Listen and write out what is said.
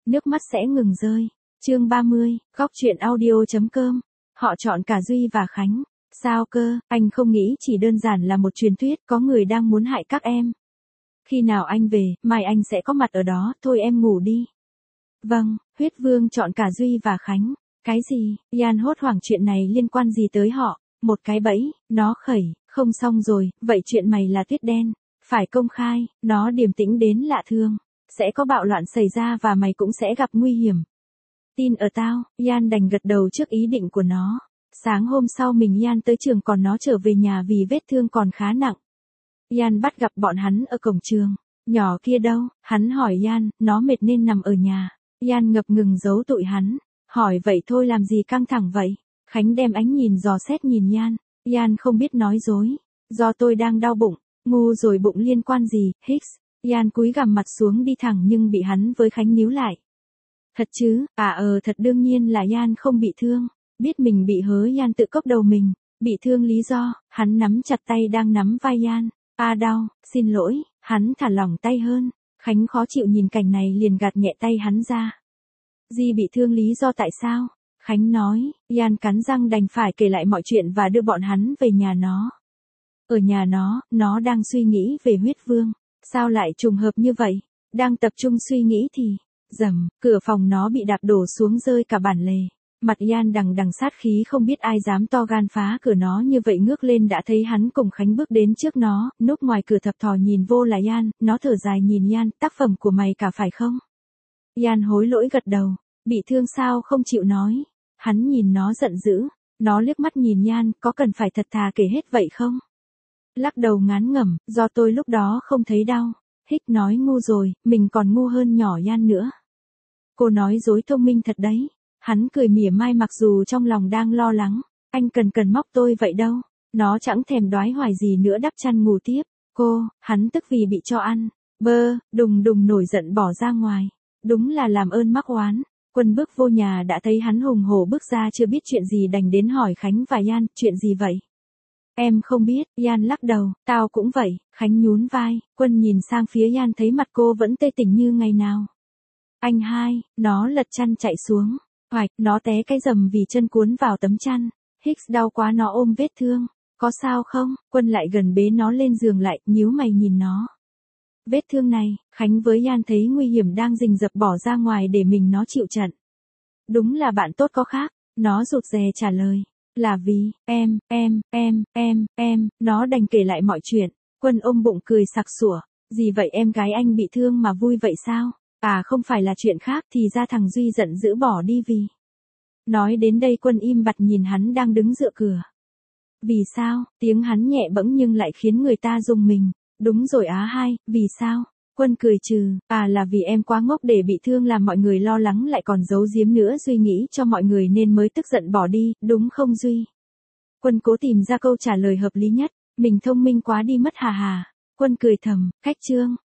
nước mắt sẽ ngừng rơi. Chương 30, góc truyện audio.com. Họ chọn cả Duy và Khánh. Sao cơ, anh không nghĩ chỉ đơn giản là một truyền thuyết, có người đang muốn hại các em. Khi nào anh về, mai anh sẽ có mặt ở đó, thôi em ngủ đi. Vâng, huyết vương chọn cả Duy và Khánh. Cái gì, Yan hốt hoảng, chuyện này liên quan gì tới họ? Một cái bẫy, nó khẩy, không xong rồi, vậy chuyện mày là tuyết đen. Phải công khai, nó điềm tĩnh đến lạ thường. Sẽ có bạo loạn xảy ra và mày cũng sẽ gặp nguy hiểm. Tin ở tao, Yan đành gật đầu trước ý định của nó. Sáng hôm sau mình Yan tới trường còn nó trở về nhà vì vết thương còn khá nặng. Yan bắt gặp bọn hắn ở cổng trường. Nhỏ kia đâu? Hắn hỏi Yan, nó mệt nên nằm ở nhà. Yan ngập ngừng giấu tụi hắn. Hỏi vậy thôi làm gì căng thẳng vậy? Khánh đem ánh nhìn dò xét nhìn Yan. Yan không biết nói dối. Do tôi đang đau bụng. Ngu rồi, bụng liên quan gì, Hicks. Yan cúi gằm mặt xuống đi thẳng nhưng bị hắn với Khánh níu lại. Thật chứ, thật, đương nhiên là Yan không bị thương. Biết mình bị hớ, Yan tự cốc đầu mình. Bị thương lý do, hắn nắm chặt tay đang nắm vai Yan. Đau, xin lỗi, hắn thả lỏng tay hơn. Khánh khó chịu nhìn cảnh này liền gạt nhẹ tay hắn ra. Di bị thương lý do tại sao? Khánh nói. Yan cắn răng đành phải kể lại mọi chuyện và đưa bọn hắn về nhà nó. Ở nhà nó đang suy nghĩ về huyết vương. Sao lại trùng hợp như vậy? Đang tập trung suy nghĩ thì, rầm, cửa phòng nó bị đạp đổ xuống rơi cả bản lề. Mặt Yan đằng đằng sát khí, không biết ai dám to gan phá cửa nó như vậy. Ngước lên đã thấy hắn cùng Khánh bước đến trước nó, núp ngoài cửa thập thò nhìn vô là Yan. Nó thở dài nhìn Yan, tác phẩm của mày cả phải không? Yan hối lỗi gật đầu. Bị thương sao không chịu nói? Hắn nhìn nó giận dữ. Nó liếc mắt nhìn Yan, có cần phải thật thà kể hết vậy không? Lắc đầu ngán ngẩm, do tôi lúc đó không thấy đau. Hích nói ngu rồi, mình còn ngu hơn nhỏ Yan nữa. Cô nói dối thông minh thật đấy. Hắn cười mỉa mai mặc dù trong lòng đang lo lắng. Anh cần móc tôi vậy đâu. Nó chẳng thèm đoái hoài gì nữa, đắp chăn ngủ tiếp. Hắn tức vì bị cho ăn. Đùng nổi giận bỏ ra ngoài. Đúng là làm ơn mắc oán. Quân bước vô nhà đã thấy hắn hùng hổ bước ra, chưa biết chuyện gì đành đến hỏi Khánh và Yan, chuyện gì vậy? Em không biết, Yan lắc đầu, tao cũng vậy. Khánh nhún vai. Quân nhìn sang phía Yan thấy mặt cô vẫn tươi tỉnh như ngày nào. Anh hai, nó lật chăn chạy xuống. Hoạch, nó té cái rầm vì chân cuốn vào tấm chăn. Hicks đau quá, nó ôm vết thương. Có sao không? Quân lại gần bế nó lên giường lại, nhíu mày nhìn nó. Vết thương này, Khánh với Yan thấy nguy hiểm đang rình rập bỏ ra ngoài để mình nó chịu trận. Đúng là bạn tốt có khác. Nó rụt rè trả lời. Là vì, nó đành kể lại mọi chuyện. Quân ôm bụng cười sặc sủa. Gì vậy, em gái anh bị thương mà vui vậy sao? Không phải là chuyện khác, thì ra thằng Duy giận dữ bỏ đi vì. Nói đến đây Quân im bặt nhìn hắn đang đứng dựa cửa. Vì sao? Tiếng hắn nhẹ bẫng nhưng lại khiến người ta rùng mình. Đúng rồi hai, vì sao? Quân cười trừ. Là vì em quá ngốc để bị thương làm mọi người lo lắng lại còn giấu giếm nữa, Duy nghĩ cho mọi người nên mới tức giận bỏ đi, đúng không Duy? Quân cố tìm ra câu trả lời hợp lý nhất. Mình thông minh quá đi mất hà. Quân cười thầm, khách trương.